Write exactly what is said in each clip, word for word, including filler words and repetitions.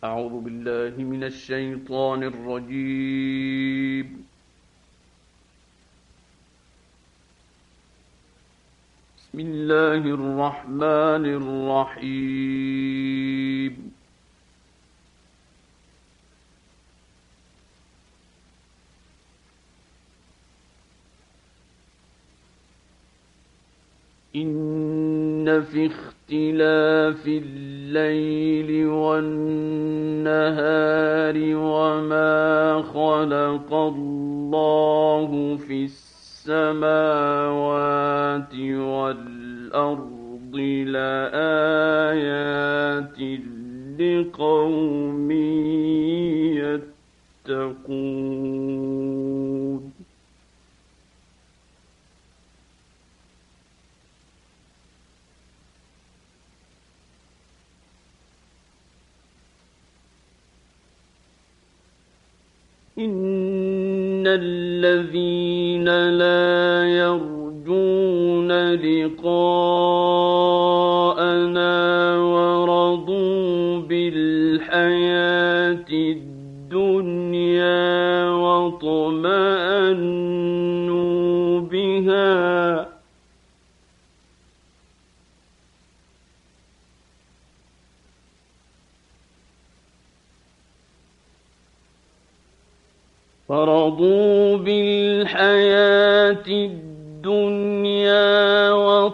أعوذ بالله من الشيطان الرجيم. بسم الله الرحمن الرحيم. إن في اختلاف الليل والنهار وما خلق الله في السماوات والأرض لآيات لقوم يتقون. إن الذين لا يرجون لقاءنا ورضوا بالحياة الدنيا واطمأنوا بها فرضوا بالحياة الدنيا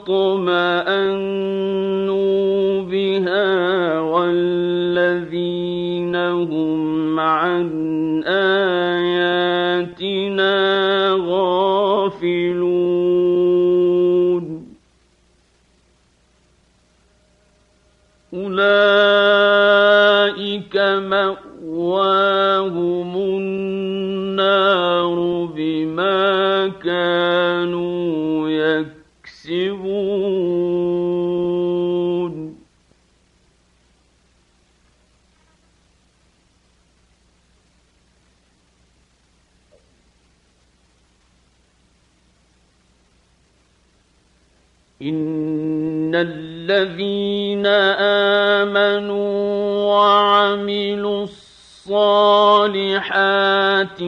واطمأنوا بها والذين هم عن آياتنا غافلون أولئك مأواهم النار بما كانوا يكسبون. إن الذين آمنوا وعملوا الصالحات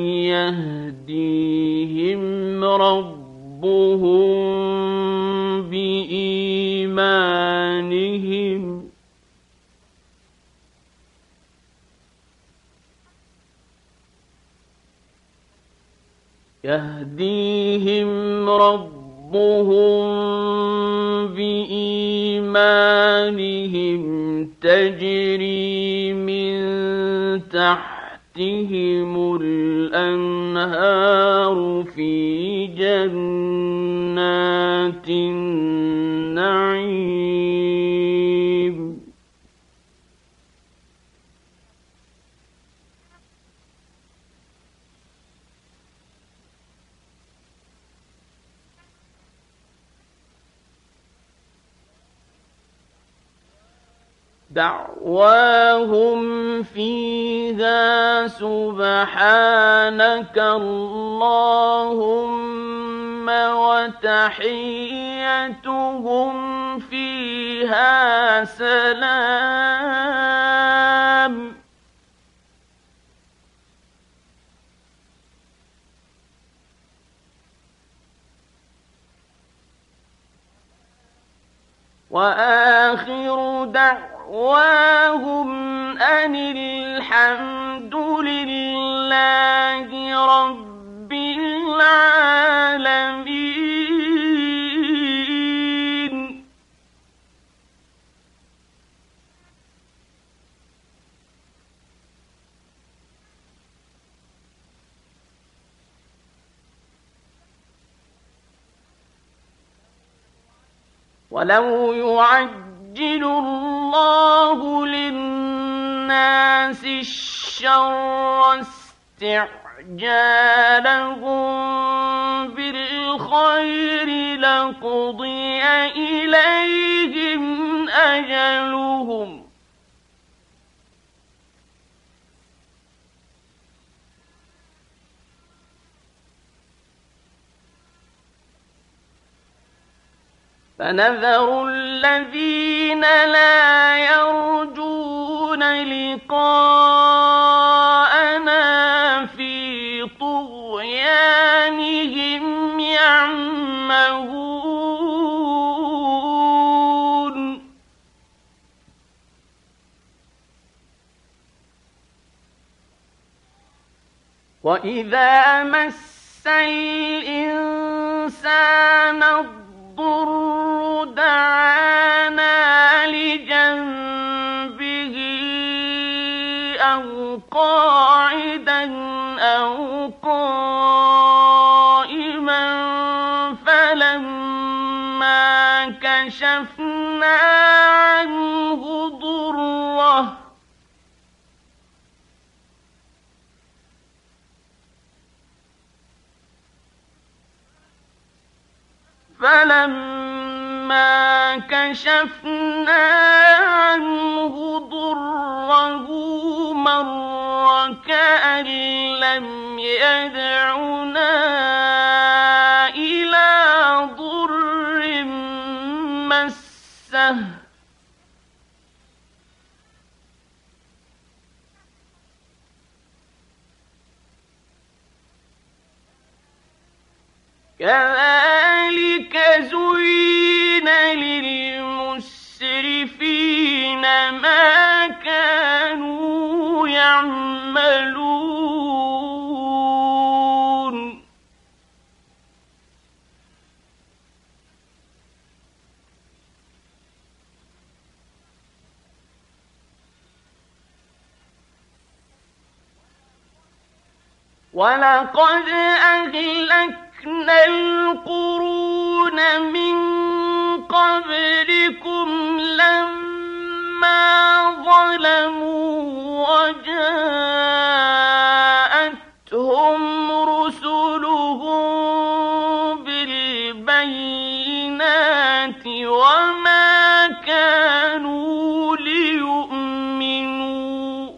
يهديهم ربهم بإيمانهم يهديهم ربهم بإيمانهم تجري من تحتهم الأنهار في جنات النعيم. دعواهم فيها سبحانك اللهم وتحيتهم فيها سلام. وآخر دعواهم أن الحمد لله رب العالمين. ولو يعجل الله للناس الشر استعجالهم بالخير لقضي إليهم أجلهم فنذر الذين لا يرجون لقاءنا شركاءنا في طغيانهم يعمهون وإذا مس الإنسان الضر دعانا لجنبه أو قاعدا أو قائما فلما كشفنا عنه ضره فلما كشفنا عنه ضره مر كأن لم يدعنا إلى ضر مسه كذلك زين للمسرفين ما كانوا يعملون ولقد أهلكنا القرون من قبلكم لما ظلموا وجاءتهم رسلهم بالبينات وما كانوا ليؤمنوا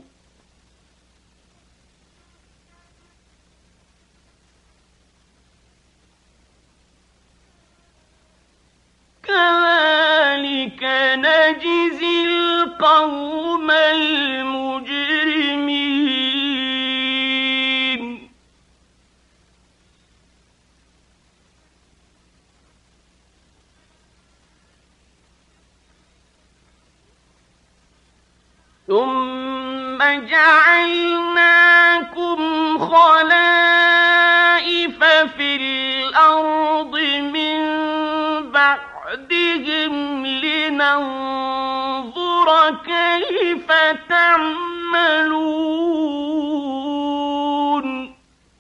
كذلك نجزي القوم المجرمين ثم جعلناكم خلائف في الأرض من بعدهم لننظر كيف تعملون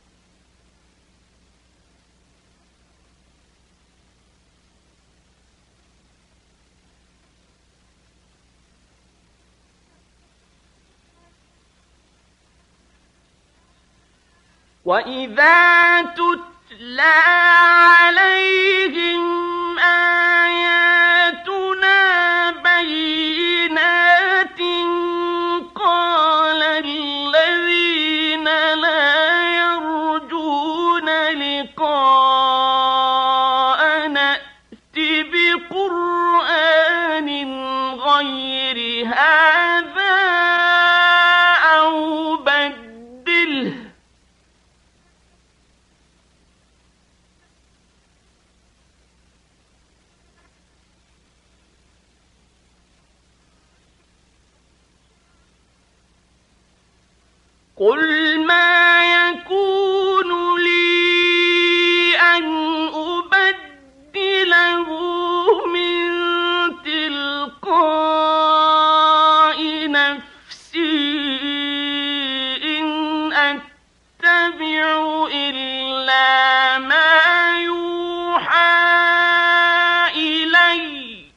وإذا تتلى عليهم آياتنا بينات قال الذين لا يرجون لقاءنا ائت بقرآن غير هذا أو بدله قل ما يكون لي أن أبدله من تلقاء نفسي إن أتبع إلا ما يوحى إلي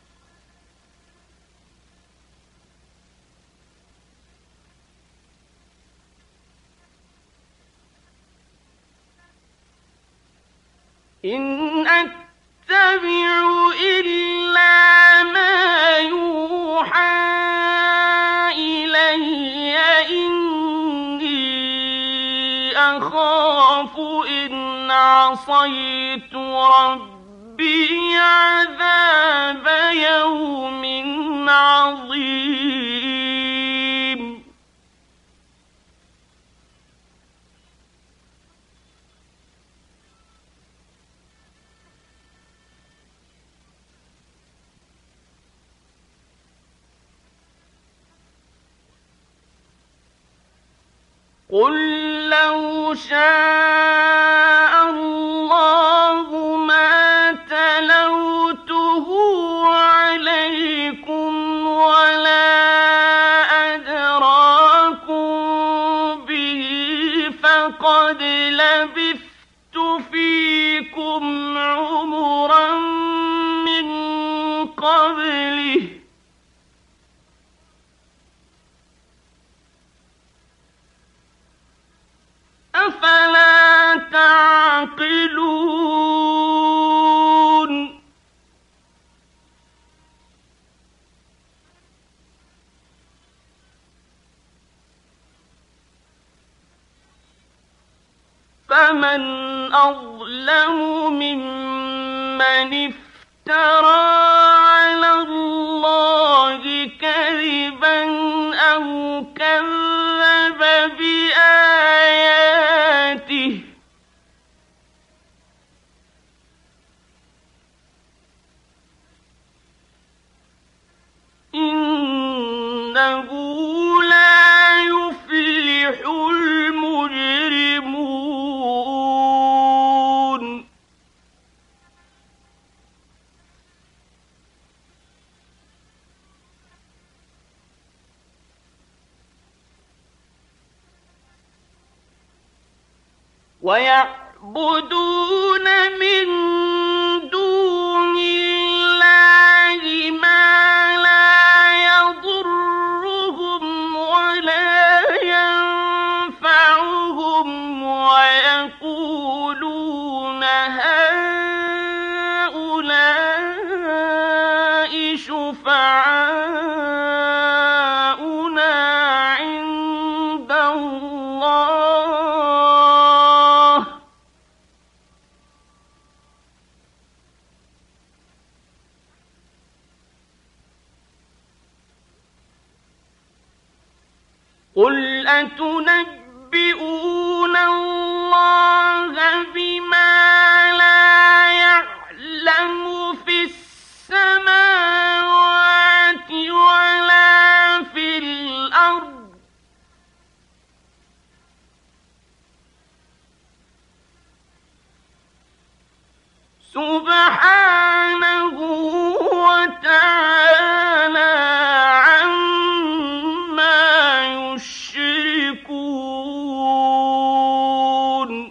إن أتبع إلا ما يوحى إلي إني أخاف إن عصيت ربي عذاب يوم عظيم قل لو شاء الله ما تلوته عليكم ولا أدراكم به فقد لبثت فيكم عمرا من قبله أفلا تعقلون فمن أظلم ممن افترى على الله كذبا أو كذب بآياته إنه لا يفلح المجرمون ويعبدون من دون الله ما لا يضرهم ولا ينفعهم ويقولون هؤلاء شفعاؤنا عند الله قل أتنبئون الله بما لا يعلم في السماوات ولا في الأرض سبحانه وتعالى عما يشركون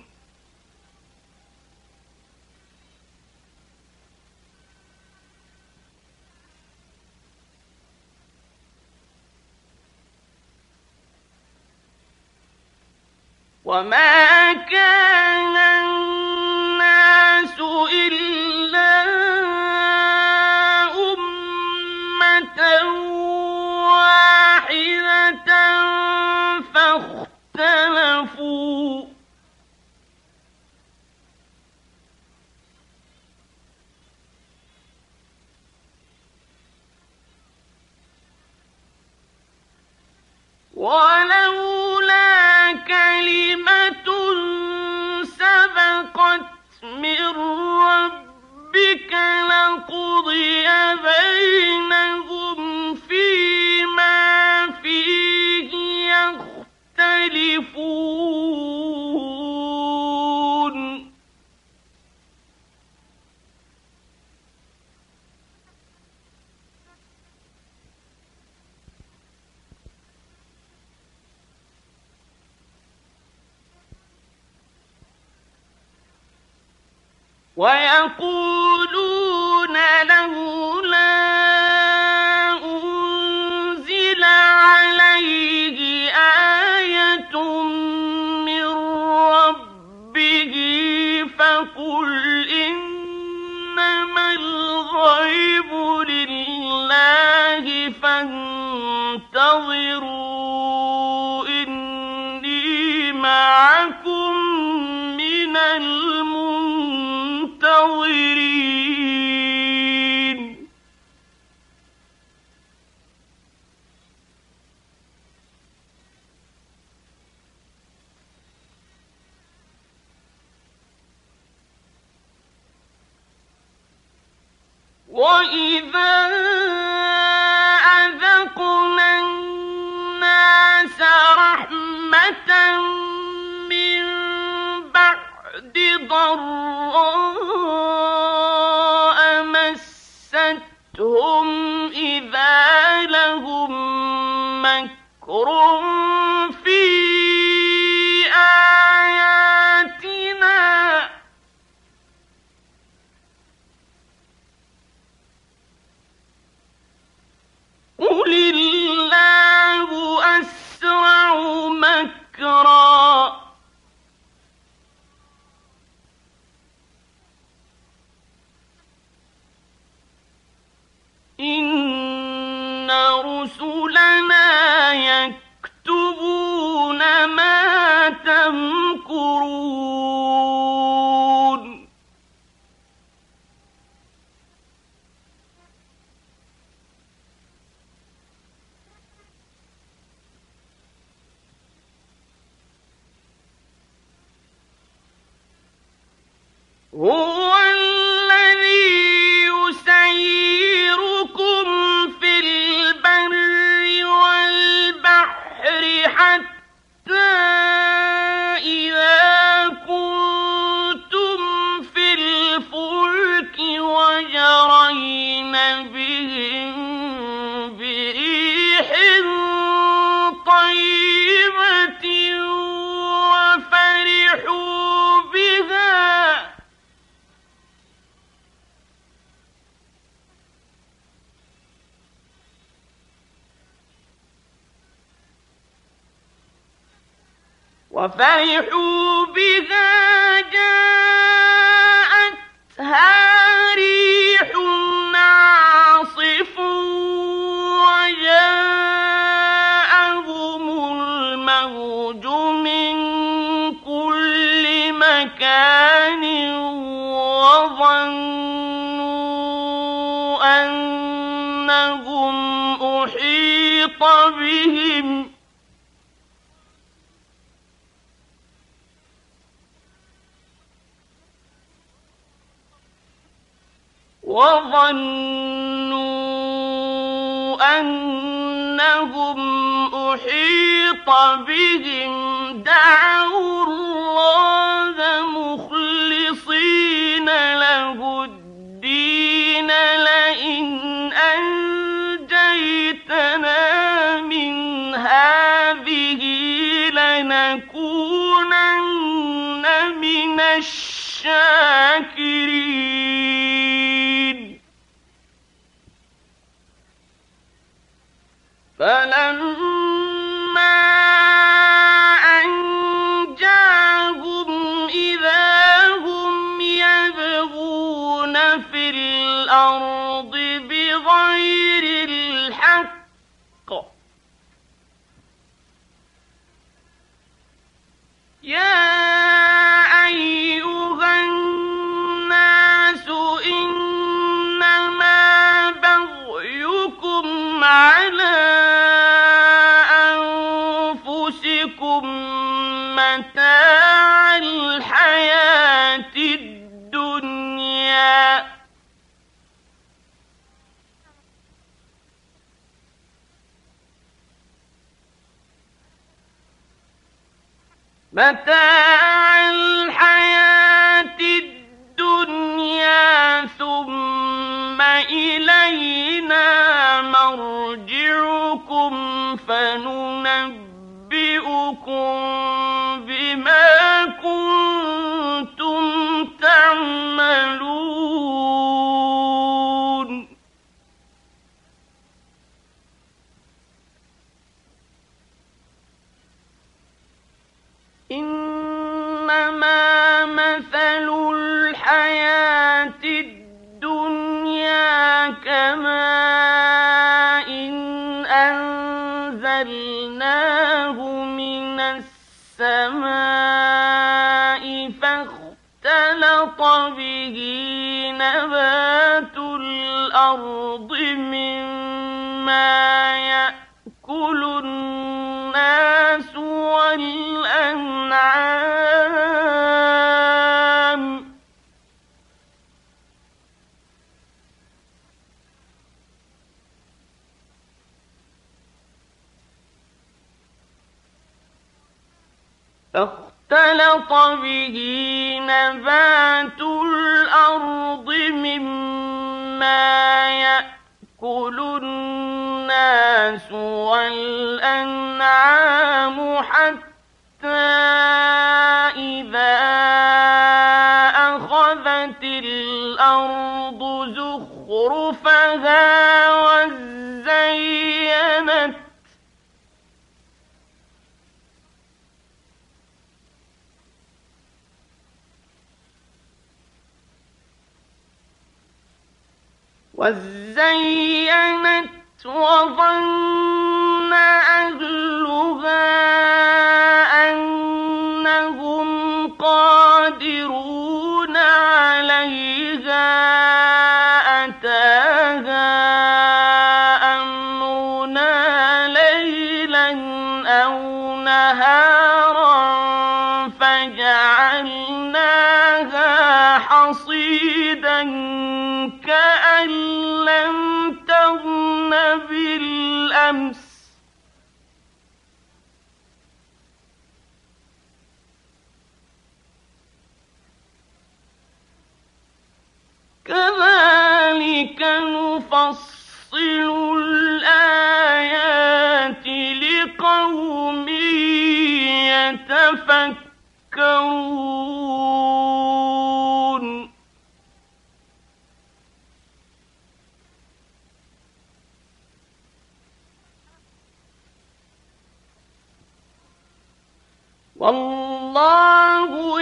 وما كان الناس إلا أمة واحدة فاختلفوا ولولا كلمة سبقت من ربك لقضي بينهم فيما فيه يختلفون ويقولون لولا أنزل عليه آية من ربه فقل إنما الغيب لله فانتظروا إني معكم من المنتظرين وإذا أذقنا الناس رحمة ضراء مستهم إذا لهم مكر في آياتنا قل الله أسرع مكرا إن رسلنا يكتبون ما تمكرون هو الذي يسيركم في البر والبحر حتى إذا كنتم في الفلك وجرين بهم بريح طيبة وفرحوا بها وفرحوا بها جاءتها ريح عاصف وجاءهم الموج من كل مكان وظنوا أنهم أحيط بهم وظنوا أنهم أحيط بهم دعوا الله مخلصين له الدين لئن أنجيتنا من هذه لنكونن من الشاكرين فلما أنجاهم إذا هم يبغون في الأرض بغير الحق يا أيها الناس إنما بغيكم على متاع الحياة الدنيا متاع الحياة الدنيا ثم إلينا مرجعكم فننبئكم بما كنتم تعملون إنما مثل الحياة الدنيا كماء أنزلناه من السماء فاختلط به نبات الأرض مما يأكل الناس والأنعام فاختلط اختلط به نبات الأرض مما يأكل الناس والأنعام حتى إذا أخذت الأرض زخرفها وزينت وزينت وظن أهلها أنهم قادرون عليها أتاها أمرنا ليلا أو نهارا فجعلناها حصيدا كأن لم تغن بالأمس كذلك نفصل الآيات لقوم يتفكرون والله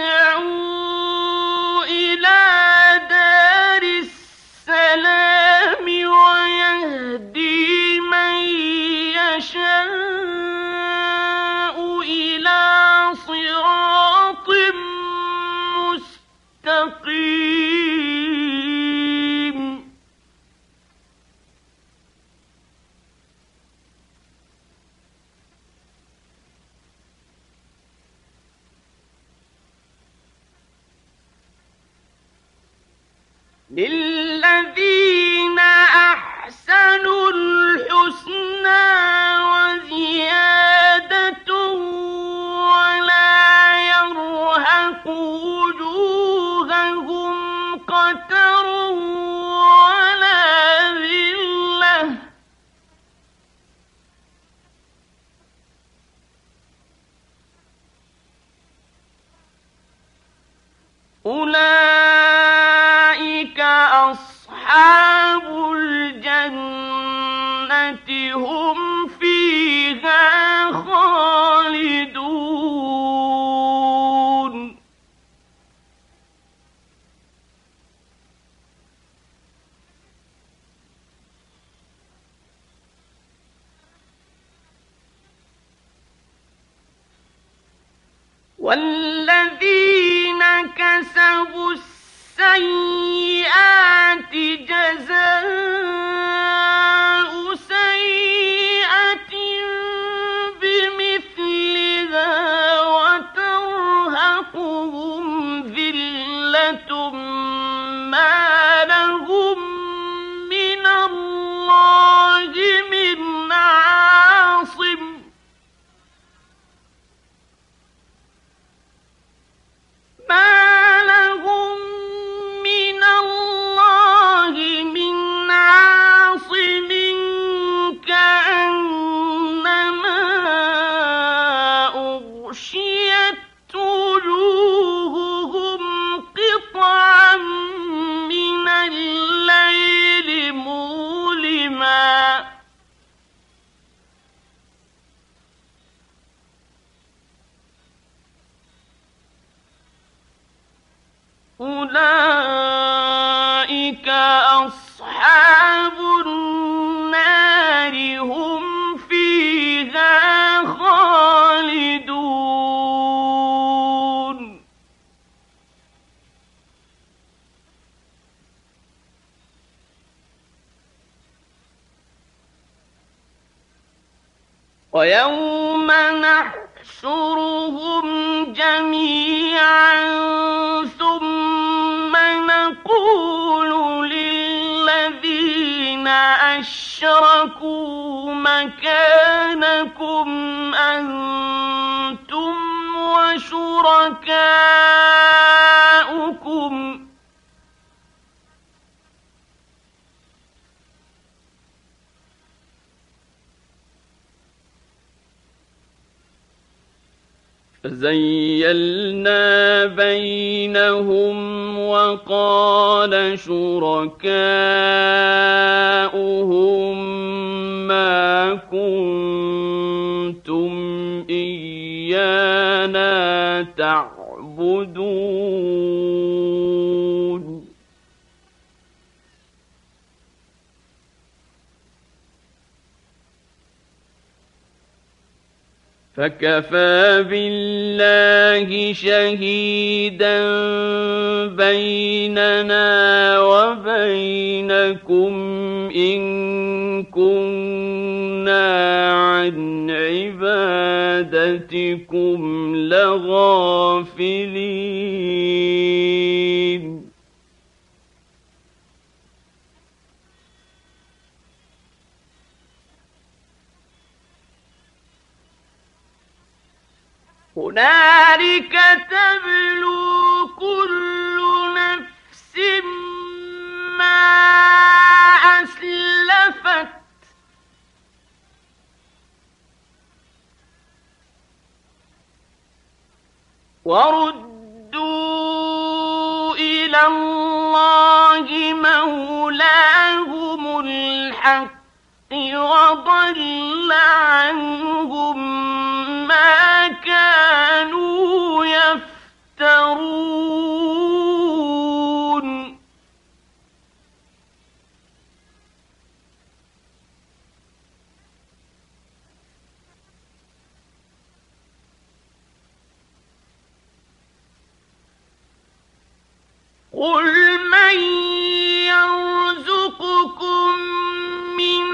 يدعو إلى دار السلام ويهدي من يشاء إلى صراط مستقيم للذين أحسنوا الحسنى وزيادة ولا يرهق وجوههم قتر ولا ذلة أولئك أصحاب الجنة هم فيها خالدون والذين كسبوا السيئات جزاء سيئة بمثلها وترهقهم ذلة ما لهم من الله من عاصم ما لهم من الله من عاصم كأنما أغشيت وجوههم قطعا من الليل مظلما أولئك أصحاب النار هم فيها خالدون ويوم نحشرهم جميعا ثم نقول للذين أشركوا مكانكم أنتم وشركاؤكم شركاؤكم فزيلنا بينهم وقال شركاؤهم ما كنتم إيانا تعبدون فكفى بالله شهيدا بيننا وبينكم إن كنا عن عبادتكم لغافلين هنالك تبلو كل نفس ما أسلفت وردوا إلى الله مولاهم الحق وضل عنهم ما كانوا يفترون قل من يرزقكم من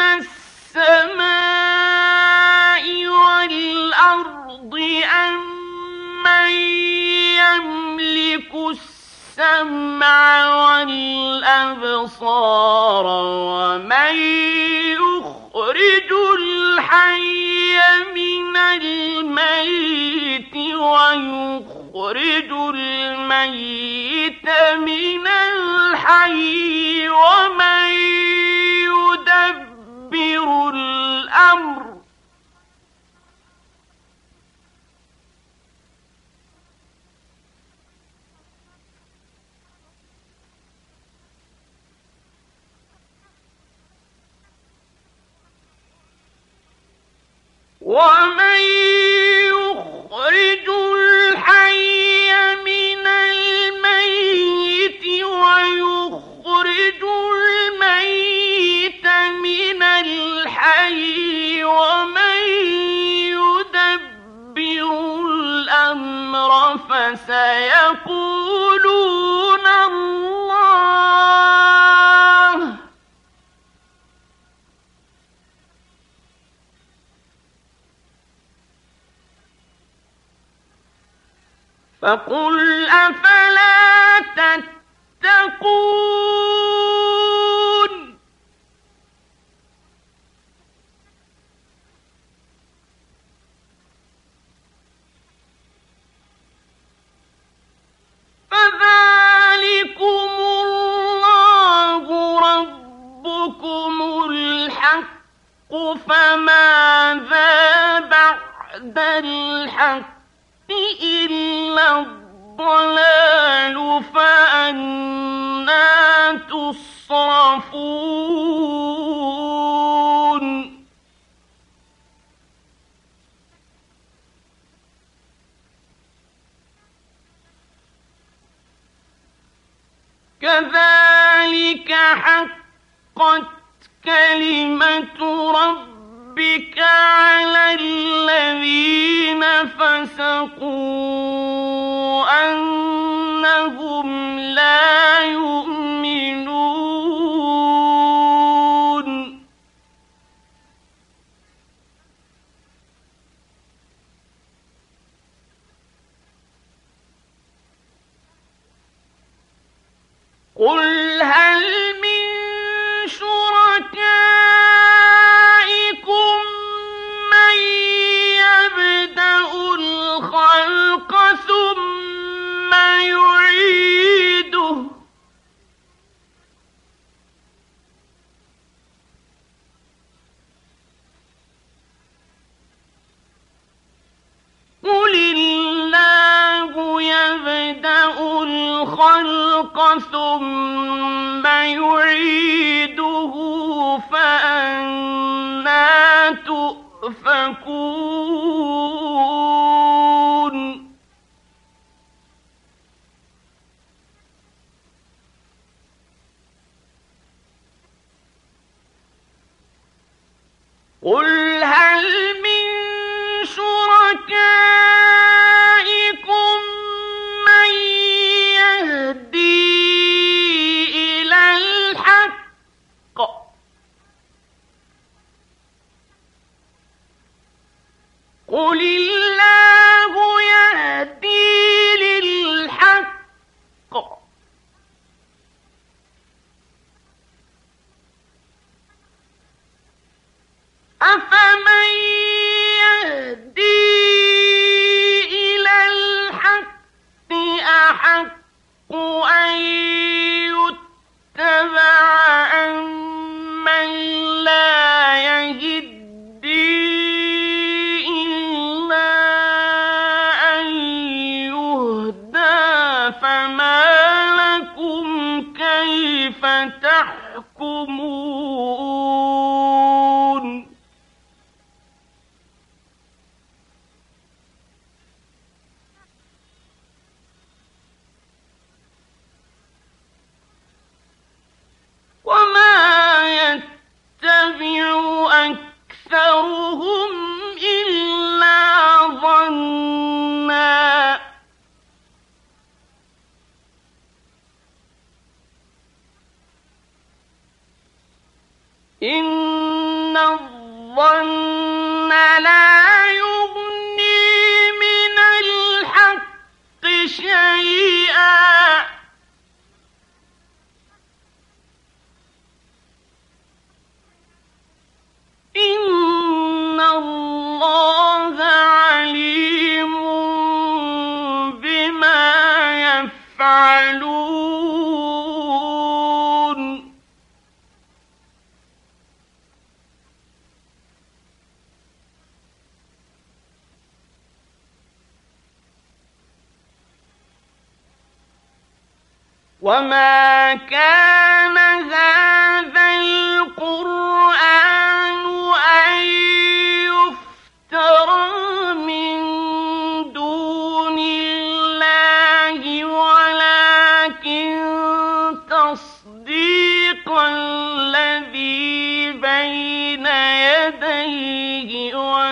السماء والأرض أم من يملك السمع والأبصار ومن يخرج الحي من الميت ويخرج الميت من الحي ومن يدبر الأمر ومن يخرج الحي من الميت ويخرج الميت من الحي ومن يدبر الأمر فسيقولون الله فقل أفلا تتقون فذلكم الله ربكم الحق فماذا بعد الحق إلا الضلال فأنى تصرفون كذلك حقت كلمة ربك على الذين فسقوا أنهم لا يؤمنون قل هل من شركائكم من يبدأ الخلق ثم ثم يعيده فأنى تؤفكون قل هل من شركائكم من يهدي إلى الحق قل الله يهدي للحق أفمن يهدي إلى الحق أحق أن يتبع أمن لا يهدي إلا أن يهدى فما لكم كيف تحكمون وما يتبع أكثرهم إلا ظنًّا إن الظن لا يغني من الحق شيئا إن الله عليم بما يفعلون وما كان هذا القرآن أن يفترى من دون الله ولكن تصديق الذي بين يديه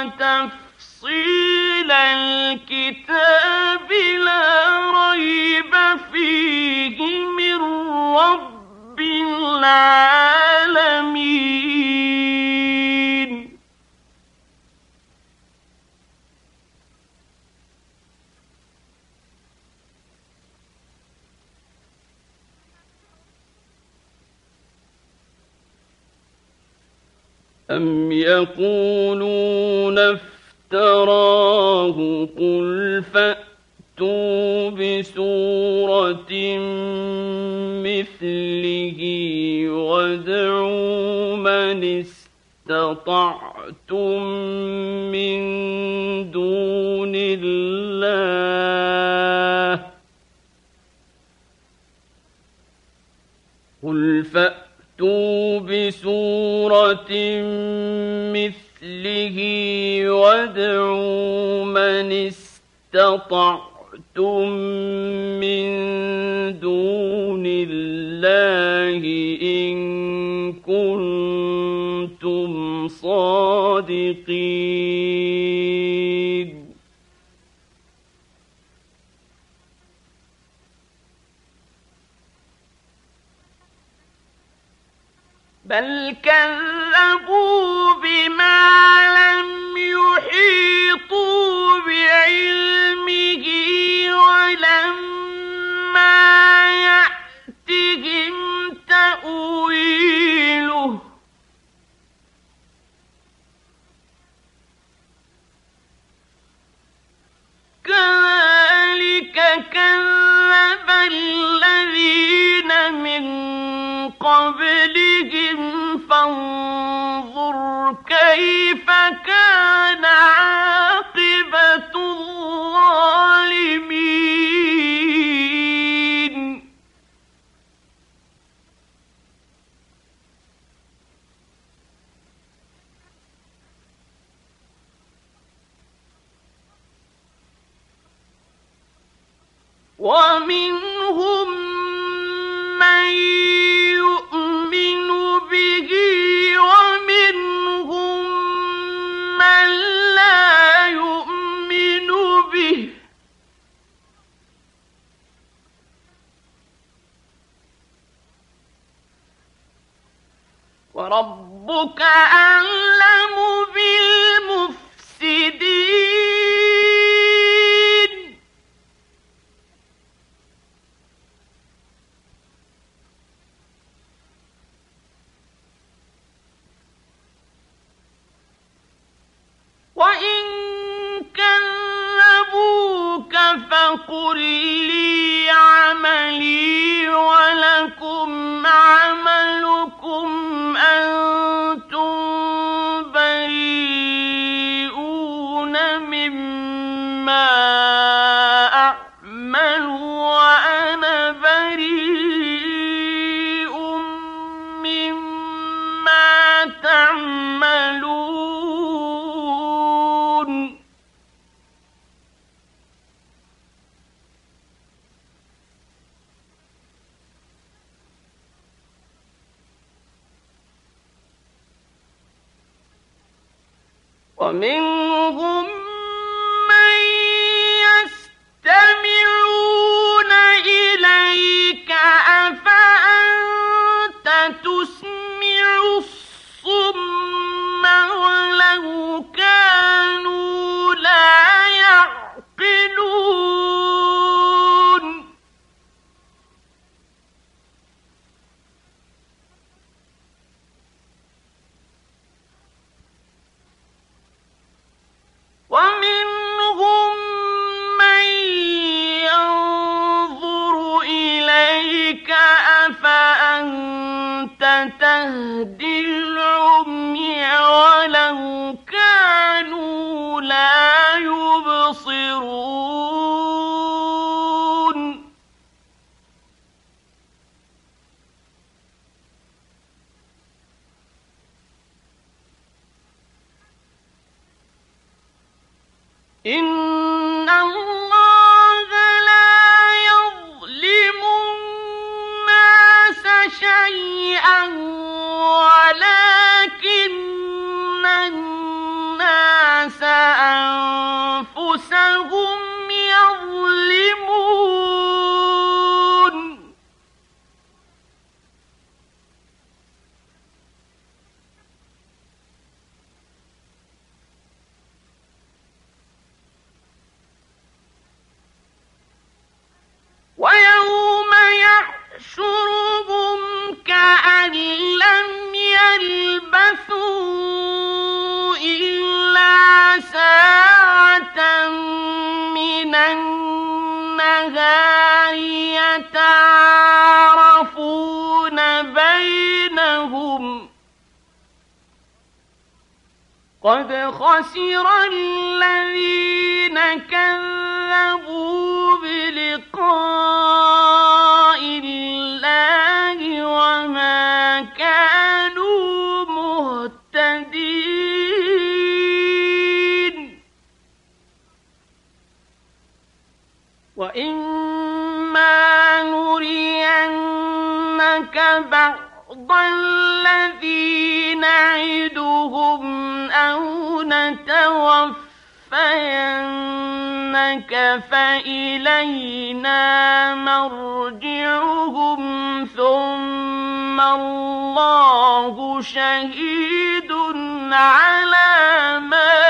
وتفصيل الكتاب لا ريب فيه من رب العالمين أم يقولون افتراه قل فأتوا بسورة مثله وادعوا من استطعتم من دون الله قل فأتوا بسورة مثله وادعوا من استطعتم من دون الله إن كنتم صادقين بل كذبوا بما لم يحيطوا بعلمه ولما يأتهم تأويله كذلك كذب الذين من قبلهم فانظر كيف كان عاقبة الظالمين ومنهم من يؤمن به ومنهم من لا يؤمن به وربك أعلم بالمفسدين. وإن كذبوك فقل لي عملي ولكم عملكم أنتم بريئون مما أعمل وأنا بريء مما تعملون. ومنهم من يستمعون إليك أفأنت تسمع الصم ولو كانوا لا يعقلون. ومنهم من ينظر إليك أفأنت تهدي العمي ولو كانوا لا يبصرون. إن الله لا يظلم الناس شيئا ولكن الناس أنفسهم يظلمون. ويوم يحشرهم كأن لم يلبثوا إلا ساعة من النهار يتعارفون بينهم قد خسر الذين كذبوا بلقاء الله وما كانوا مهتدين. وإما نرينك بعض الذي نعدهم أو نتوفينك فإلينا مرجعهم ثم الله شهيد على ما